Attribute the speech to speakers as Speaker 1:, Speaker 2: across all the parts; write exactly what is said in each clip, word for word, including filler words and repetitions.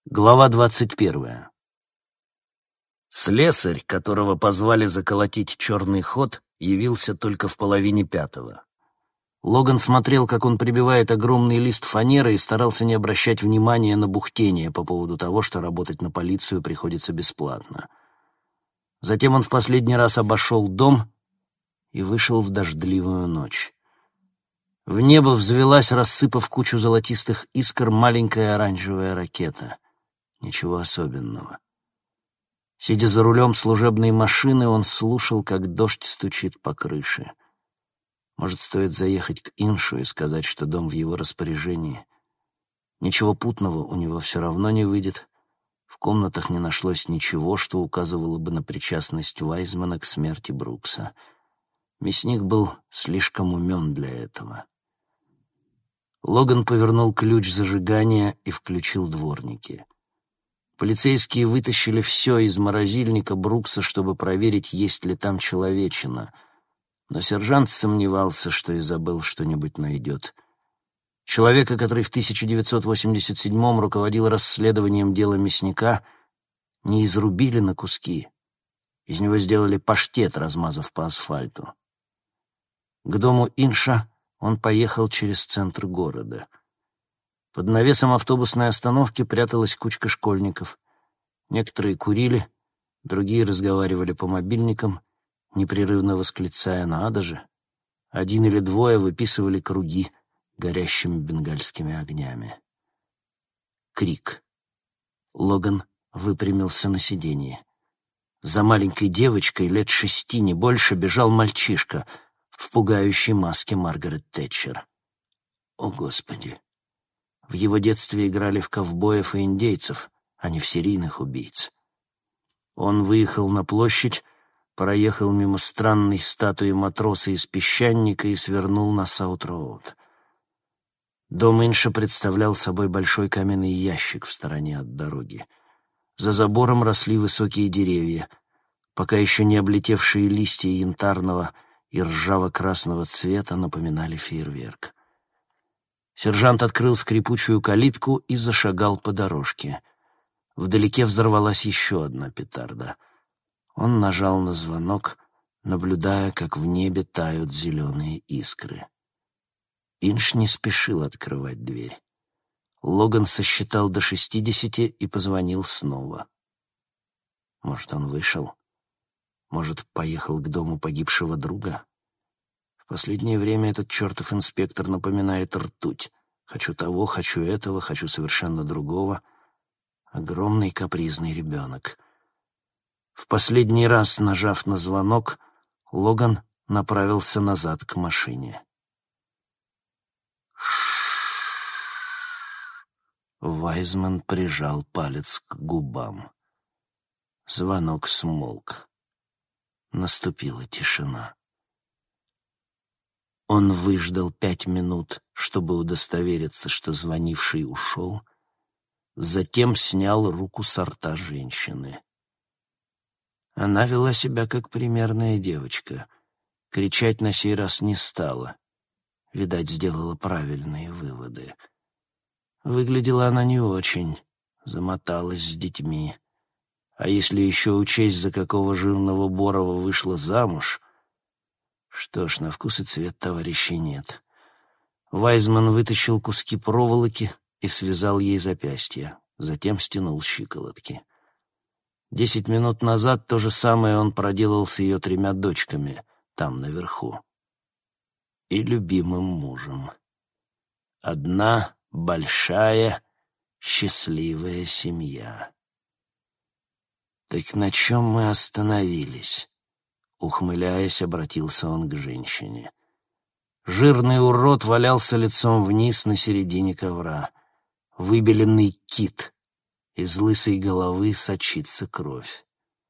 Speaker 1: Глава двадцать первая. Слесарь, которого позвали заколотить черный ход, явился только в половине пятого. Логан смотрел, как он прибивает огромный лист фанеры и старался не обращать внимания на бухтение по поводу того, что работать на полицию приходится бесплатно. Затем он в последний раз обошел дом и вышел в дождливую ночь. В небо взвелась, рассыпав кучу золотистых искр, маленькая оранжевая ракета. Ничего особенного. Сидя за рулем служебной машины, он слушал, как дождь стучит по крыше. Может, стоит заехать к Иншу и сказать, что дом в его распоряжении. Ничего путного у него все равно не выйдет. В комнатах не нашлось ничего, что указывало бы на причастность Вайзмана к смерти Брукса. Мясник был слишком умен для этого. Логан повернул ключ зажигания и включил дворники. Полицейские вытащили все из морозильника Брукса, чтобы проверить, есть ли там человечина. Но сержант сомневался, что Изабелл что-нибудь найдет. Человека, который в тысяча девятьсот восемьдесят седьмом руководил расследованием дела мясника, не изрубили на куски. Из него сделали паштет, размазав по асфальту. К дому Инша он поехал через центр города. Под навесом автобусной остановки пряталась кучка школьников. Некоторые курили, другие разговаривали по мобильникам, непрерывно восклицая «надо же». Один или двое выписывали круги горящими бенгальскими огнями. Крик. Логан выпрямился на сиденье. За маленькой девочкой лет шести, не больше, бежал мальчишка в пугающей маске Маргарет Тэтчер. О, Господи! В его детстве играли в ковбоев и индейцев, а не в серийных убийц. Он выехал на площадь, проехал мимо странной статуи матроса из песчаника и свернул на Саут-Роуд. Дом Инша представлял собой большой каменный ящик в стороне от дороги. За забором росли высокие деревья, пока еще не облетевшие листья янтарного и ржаво-красного цвета напоминали фейерверк. Сержант открыл скрипучую калитку и зашагал по дорожке. Вдалеке взорвалась еще одна петарда. Он нажал на звонок, наблюдая, как в небе тают зеленые искры. Инш не спешил открывать дверь. Логан сосчитал до шестидесяти и позвонил снова. Может, он вышел? Может, поехал к дому погибшего друга? В последнее время этот чертов инспектор напоминает ртуть. Хочу того, хочу этого, хочу совершенно другого. Огромный капризный ребенок. В последний раз, нажав на звонок, Логан направился назад к машине. Вайзман прижал палец к губам. Звонок смолк. Наступила тишина. Он выждал пять минут, чтобы удостовериться, что звонивший ушел, затем снял руку со рта женщины. Она вела себя как примерная девочка. Кричать на сей раз не стала. Видать, сделала правильные выводы. Выглядела она не очень, замоталась с детьми. А если еще учесть, за какого жирного Борова вышла замуж... Что ж, на вкус и цвет товарищей нет. Вайзман вытащил куски проволоки и связал ей запястья, затем стянул щиколотки. Десять минут назад то же самое он проделал с ее тремя дочками, там наверху. И любимым мужем. Одна большая, счастливая семья. Так на чем мы остановились? Ухмыляясь, обратился он к женщине. Жирный урод валялся лицом вниз на середине ковра. Выбеленный кит. Из лысой головы сочится кровь.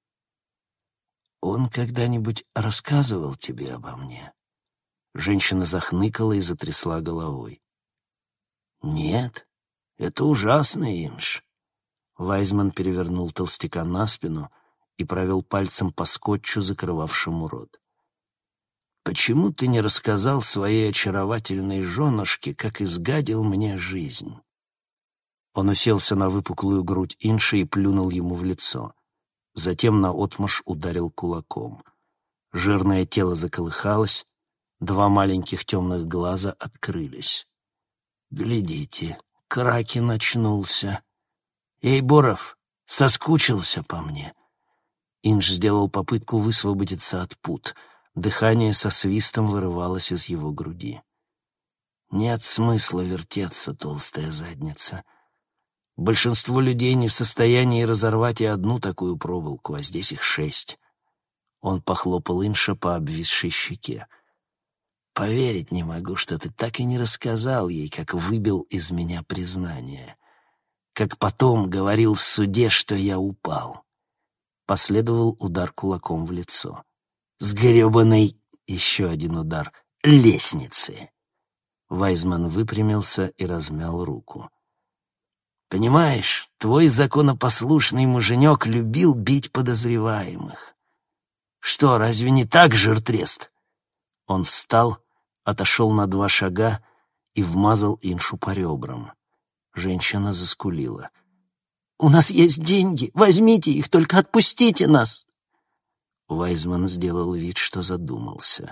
Speaker 1: «Он когда-нибудь рассказывал тебе обо мне?» Женщина захныкала и затрясла головой. «Нет, это ужасно, Инш». Вайзман перевернул толстяка на спину и провел пальцем по скотчу, закрывавшему рот. «Почему ты не рассказал своей очаровательной женушке, как изгадил мне жизнь?» Он уселся на выпуклую грудь Инши и плюнул ему в лицо. Затем наотмашь ударил кулаком. Жирное тело заколыхалось, два маленьких темных глаза открылись. «Глядите, Кракен очнулся. Эй, Боров, соскучился по мне?» Инш сделал попытку высвободиться от пут. Дыхание со свистом вырывалось из его груди. «Нет смысла вертеться, толстая задница. Большинство людей не в состоянии разорвать и одну такую проволоку, а здесь их шесть». Он похлопал Инша по обвисшей щеке. «Поверить не могу, что ты так и не рассказал ей, как выбил из меня признание. Как потом говорил в суде, что я упал». Последовал удар кулаком в лицо. «С гребаной...» Еще один удар. «Лестницы!» Вайзман выпрямился и размял руку. «Понимаешь, твой законопослушный муженек любил бить подозреваемых. Что, разве не так, жиртрест?» Он встал, отошел на два шага и вмазал Иншу по ребрам. Женщина заскулила. «У нас есть деньги, возьмите их, только отпустите нас!» Вайзман сделал вид, что задумался.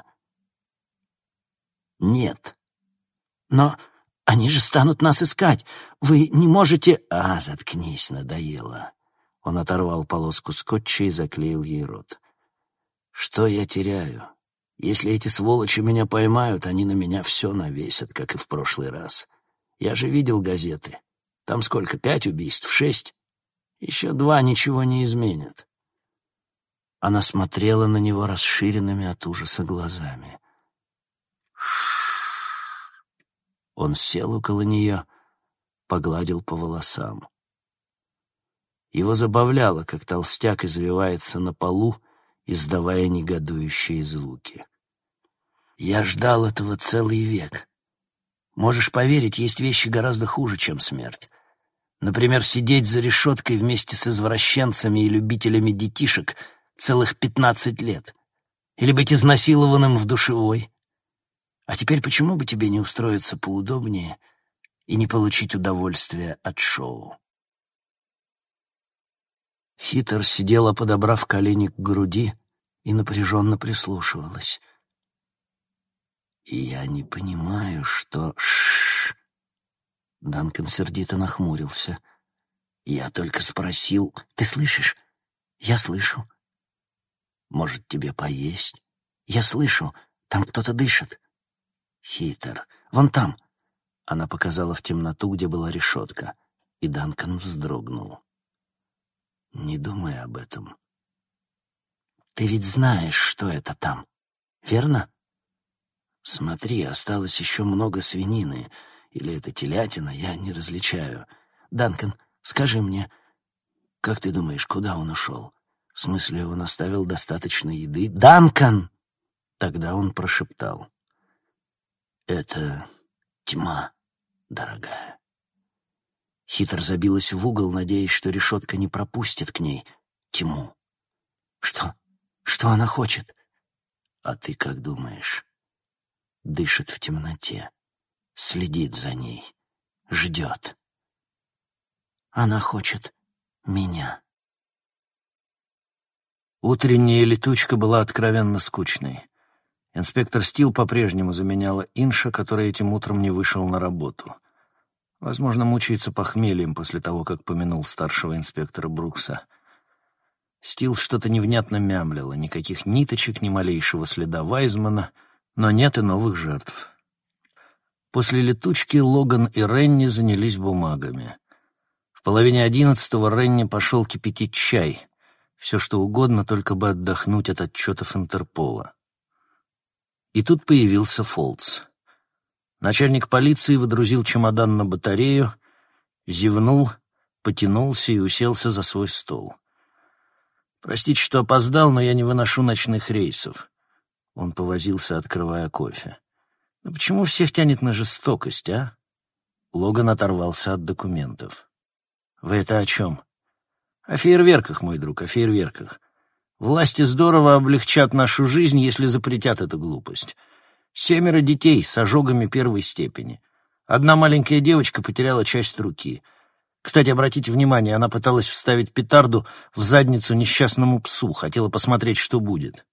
Speaker 1: «Нет. Но они же станут нас искать. Вы не можете...» «А, заткнись, надоело». Он оторвал полоску скотча и заклеил ей рот. «Что я теряю? Если эти сволочи меня поймают, они на меня все навесят, как и в прошлый раз. Я же видел газеты. Там сколько, пять убийств, шесть? Еще два ничего не изменят». Она смотрела на него расширенными от ужаса глазами. «Ш-ш-ш». Он сел около нее, погладил по волосам. Его забавляло, как толстяк извивается на полу, издавая негодующие звуки. «Я ждал этого целый век. Можешь поверить, есть вещи гораздо хуже, чем смерть. Например, сидеть за решеткой вместе с извращенцами и любителями детишек целых пятнадцать лет. Или быть изнасилованным в душевой. А теперь почему бы тебе не устроиться поудобнее и не получить удовольствие от шоу?» Хитер сидела, подобрав колени к груди, и напряженно прислушивалась. «И я не понимаю, что...» «Ш-ш-ш!» Данкан сердито нахмурился. «Я только спросил...» «Ты слышишь? Я слышу. Может, тебе поесть? Я слышу. Там кто-то дышит. Хитер. Вон там!» Она показала в темноту, где была решетка, и Данкан вздрогнул. «Не думай об этом. Ты ведь знаешь, что это там, верно? Смотри, осталось еще много свинины. Или это телятина, я не различаю. Данкан, скажи мне, как ты думаешь, куда он ушел? В смысле, он оставил достаточно еды?» «Данкан!» Тогда он прошептал. «Это тьма, дорогая». Хитр забилась в угол, надеясь, что решетка не пропустит к ней тьму. «Что? Что она хочет?» «А ты как думаешь?» Дышит в темноте, следит за ней, ждет. Она хочет меня. Утренняя летучка была откровенно скучной. Инспектор Стил по-прежнему заменяла Инша, который этим утром не вышел на работу. Возможно, мучается похмельем после того, как помянул старшего инспектора Брукса. Стил что-то невнятно мямлила, никаких ниточек, ни малейшего следа Вайзмана, но нет и новых жертв. После летучки Логан и Ренни занялись бумагами. В половине одиннадцатого Ренни пошел кипятить чай. Все что угодно, только бы отдохнуть от отчетов Интерпола. И тут появился Фолтс. Начальник полиции выдрузил чемодан на батарею, зевнул, потянулся и уселся за свой стол. «Простите, что опоздал, но я не выношу ночных рейсов». Он повозился, открывая кофе. «Но почему всех тянет на жестокость, а?» Логан оторвался от документов. «Вы это о чем?» «О фейерверках, мой друг, о фейерверках. Власти здорово облегчат нашу жизнь, если запретят эту глупость. Семеро детей с ожогами первой степени. Одна маленькая девочка потеряла часть руки. Кстати, обратите внимание, она пыталась вставить петарду в задницу несчастному псу, хотела посмотреть, что будет.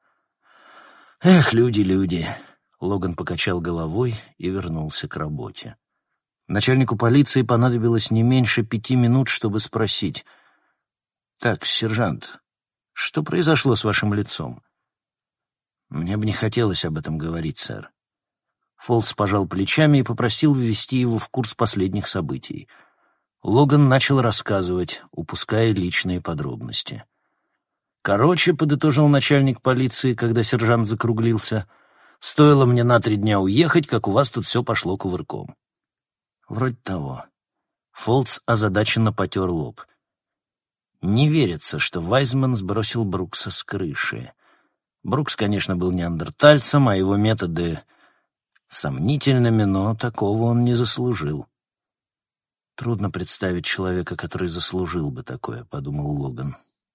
Speaker 1: Эх, люди, люди. Логан покачал головой и вернулся к работе. Начальнику полиции понадобилось не меньше пяти минут, чтобы спросить: «Так, сержант, что произошло с вашим лицом?» «Мне бы не хотелось об этом говорить, сэр». Фолтс пожал плечами и попросил ввести его в курс последних событий. Логан начал рассказывать, упуская личные подробности. «Короче», — подытожил начальник полиции, когда сержант закруглился, «стоило мне на три дня уехать, как у вас тут все пошло кувырком». «Вроде того». Фолтс озадаченно потер лоб. Не верится, что Вайзман сбросил Брукса с крыши. Брукс, конечно, был неандертальцем, а его методы сомнительными, но такого он не заслужил. «Трудно представить человека, который заслужил бы такое», — подумал Логан.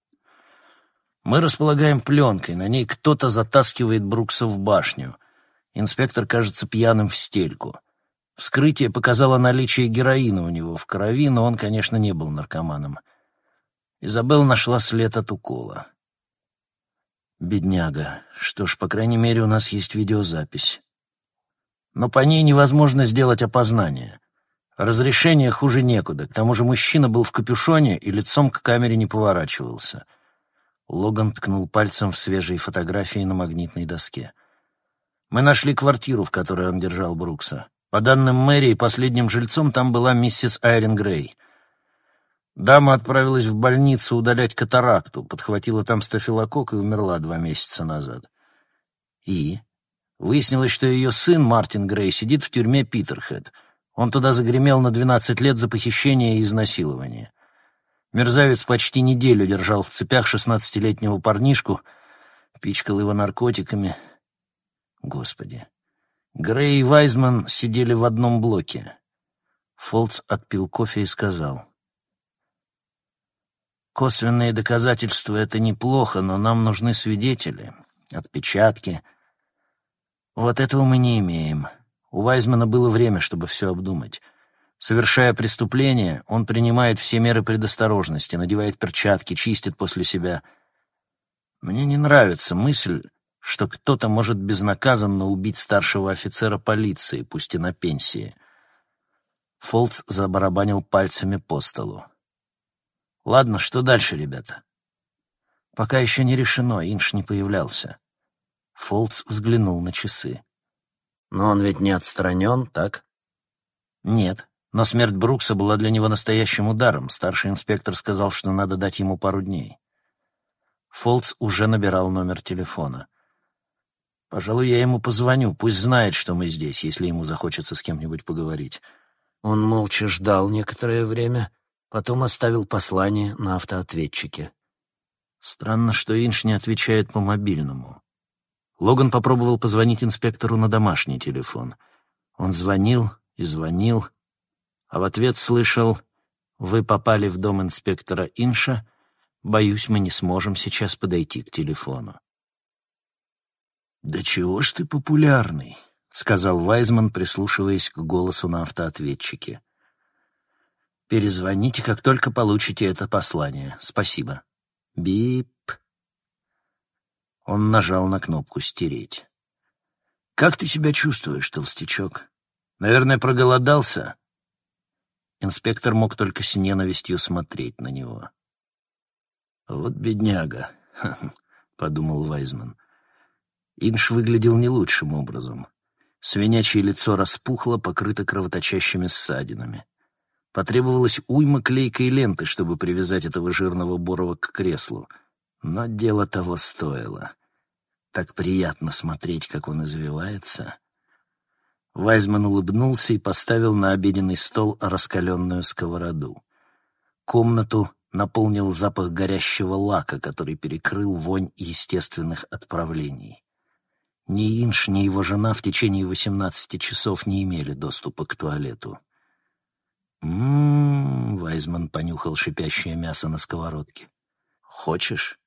Speaker 1: «Мы располагаем пленкой, на ней кто-то затаскивает Брукса в башню. Инспектор кажется пьяным в стельку. Вскрытие показало наличие героина у него в крови, но он, конечно, не был наркоманом. Изабелл нашла след от укола». «Бедняга. Что ж, по крайней мере, у нас есть видеозапись. Но по ней невозможно сделать опознание. Разрешение хуже некуда. К тому же мужчина был в капюшоне и лицом к камере не поворачивался». Логан ткнул пальцем в свежие фотографии на магнитной доске. «Мы нашли квартиру, в которой он держал Брукса. По данным мэрии, последним жильцом там была миссис Айрин Грей. Дама отправилась в больницу удалять катаракту, подхватила там стафилококк и умерла два месяца назад. И выяснилось, что ее сын Мартин Грей сидит в тюрьме Питерхед. Он туда загремел на двенадцать лет за похищение и изнасилование. Мерзавец почти неделю держал в цепях шестнадцатилетнего парнишку, пичкал его наркотиками. Господи. Грей и Вайзман сидели в одном блоке». Фолтс отпил кофе и сказал: «Косвенные доказательства — это неплохо, но нам нужны свидетели, отпечатки. Вот этого мы не имеем. У Вайзмана было время, чтобы все обдумать. Совершая преступление, он принимает все меры предосторожности, надевает перчатки, чистит после себя. Мне не нравится мысль, что кто-то может безнаказанно убить старшего офицера полиции, пусть и на пенсии». Фолтс забарабанил пальцами по столу. «Ладно, что дальше, ребята?» «Пока еще не решено, Инш не появлялся». Фолтс взглянул на часы. «Но он ведь не отстранен, так?» «Нет, но смерть Брукса была для него настоящим ударом. Старший инспектор сказал, что надо дать ему пару дней». Фолтс уже набирал номер телефона. «Пожалуй, я ему позвоню, пусть знает, что мы здесь, если ему захочется с кем-нибудь поговорить». Он молча ждал некоторое время, потом оставил послание на автоответчике. Странно, что Инш не отвечает по мобильному. Логан попробовал позвонить инспектору на домашний телефон. Он звонил и звонил, а в ответ слышал: «Вы попали в дом инспектора Инша. Боюсь, мы не сможем сейчас подойти к телефону». «Да чего ж ты популярный», — сказал Вайзман, прислушиваясь к голосу на автоответчике. «Перезвоните, как только получите это послание. Спасибо». Бип. Он нажал на кнопку «Стереть». «Как ты себя чувствуешь, толстячок? Наверное, проголодался?» Инспектор мог только с ненавистью смотреть на него. «Вот бедняга», — подумал Вайзман. Инш выглядел не лучшим образом. Свинячье лицо распухло, покрыто кровоточащими ссадинами. Потребовалось уйма клейкой ленты, чтобы привязать этого жирного Борова к креслу. Но дело того стоило. Так приятно смотреть, как он извивается. Вайзман улыбнулся и поставил на обеденный стол раскаленную сковороду. Комнату наполнил запах горящего лака, который перекрыл вонь естественных отправлений. Ни Инш, ни его жена в течение восемнадцати часов не имели доступа к туалету. «М-м-м», Вайзман понюхал шипящее мясо на сковородке. «Хочешь?»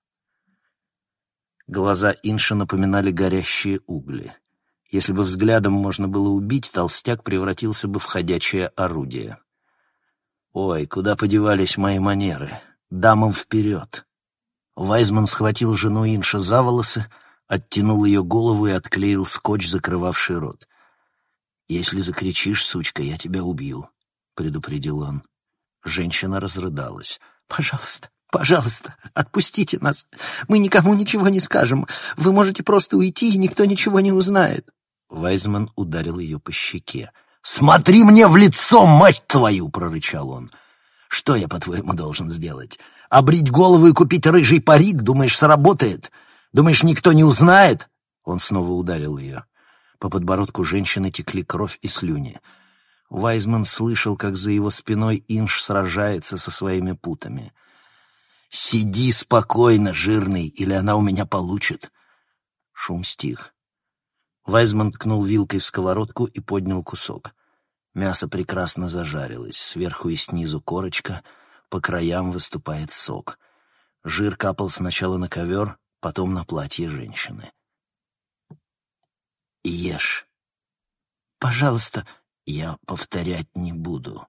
Speaker 1: Глаза Инша напоминали горящие угли. Если бы взглядом можно было убить, толстяк превратился бы в ходячее орудие. Ой, куда подевались мои манеры? Дамам вперед. Вайзман схватил жену Инша за волосы, оттянул ее голову и отклеил скотч, закрывавший рот. «Если закричишь, сучка, я тебя убью», — предупредил он. Женщина разрыдалась.
Speaker 2: «Пожалуйста, пожалуйста, отпустите нас. Мы никому ничего не скажем. Вы можете просто уйти, и никто ничего не узнает».
Speaker 1: Вайзман ударил ее по щеке. «Смотри мне в лицо, мать твою!» — прорычал он. «Что я, по-твоему, должен сделать? Обрить голову и купить рыжий парик? Думаешь, сработает? Думаешь, никто не узнает?» Он снова ударил ее. По подбородку женщины текли кровь и слюни. Вайзман слышал, как за его спиной Инш сражается со своими путами. «Сиди спокойно, жирный, или она у меня получит!» Шум стих. Вайзман ткнул вилкой в сковородку и поднял кусок. Мясо прекрасно зажарилось, сверху и снизу корочка, по краям выступает сок. Жир капал сначала на ковер, потом на платье женщины. «Ешь. Пожалуйста, я повторять не буду».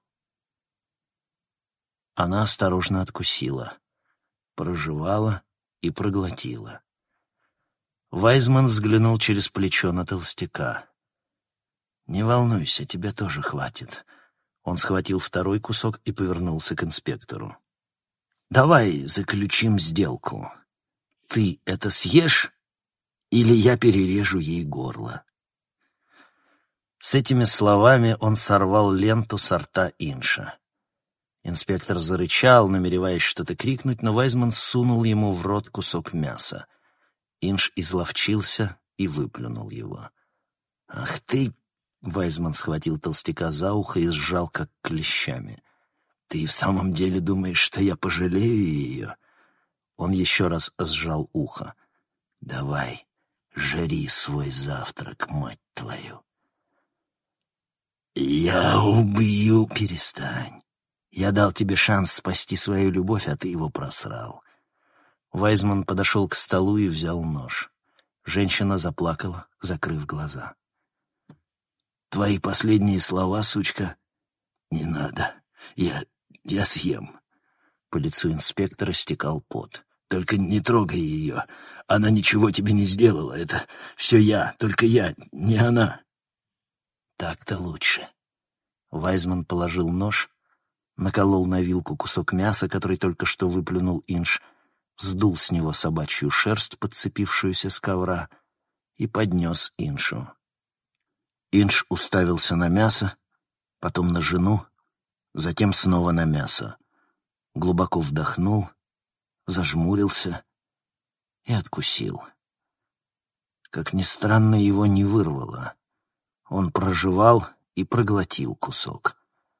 Speaker 1: Она осторожно откусила, прожевала и проглотила. Вайзман взглянул через плечо на толстяка. «Не волнуйся, тебе тоже хватит». Он схватил второй кусок и повернулся к инспектору. «Давай заключим сделку. Ты это съешь, или я перережу ей горло». С этими словами он сорвал ленту со рта Инша. Инспектор зарычал, намереваясь что-то крикнуть, но Вайзман сунул ему в рот кусок мяса. Инш изловчился и выплюнул его. «Ах ты!» — Вайзман схватил толстяка за ухо и сжал, как клещами. «Ты в самом деле думаешь, что я пожалею ее?» Он еще раз сжал ухо. «Давай, жри свой завтрак, мать твою!» «Я убью!» «Перестань! Я дал тебе шанс спасти свою любовь, а ты его просрал». Вайзман подошел к столу и взял нож. Женщина заплакала, закрыв глаза. «Твои последние слова, сучка?» «Не надо. Я... я съем». По лицу инспектора стекал пот. «Только не трогай ее. Она ничего тебе не сделала. Это все я, только я, не она». «Так-то лучше». Вайзман положил нож, наколол на вилку кусок мяса, который только что выплюнул Инш, сдул с него собачью шерсть, подцепившуюся с ковра, и поднес Иншу. Инш уставился на мясо, потом на жену, затем снова на мясо. Глубоко вдохнул, зажмурился и откусил. Как ни странно, его не вырвало. Он прожевал и проглотил кусок.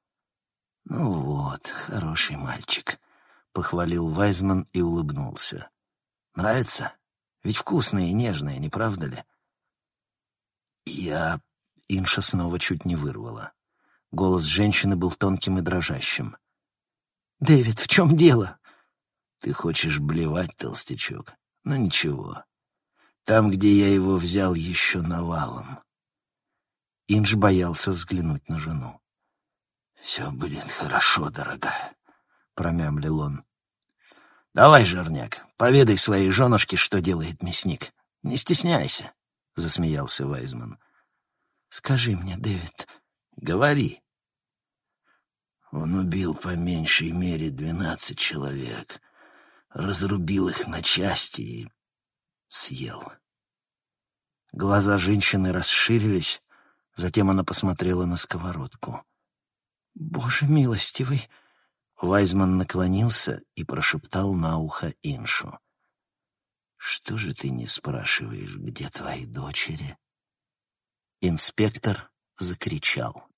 Speaker 1: «Ну вот, хороший мальчик», — похвалил Вайзман и улыбнулся. «Нравится? Ведь вкусное и нежное, не правда ли?» «Я...» — Инша снова чуть не вырвала. Голос женщины был тонким и дрожащим. «Дэвид, в чем дело?» «Ты хочешь блевать, толстячок? Ну ничего. Там, где я его взял, еще навалом». Инж боялся взглянуть на жену. «Все будет хорошо, дорогая», — промямлил он. «Давай, жирняк, поведай своей женушке, что делает мясник. Не стесняйся», — засмеялся Вайзман. «Скажи мне, Дэвид...» «Говори». Он убил по меньшей мере двенадцать человек, разрубил их на части и съел. Глаза женщины расширились, затем она посмотрела на сковородку. «Боже милостивый!» Вайзман наклонился и прошептал на ухо Иншу. «Что же ты не спрашиваешь, где твои дочери?» Инспектор закричал.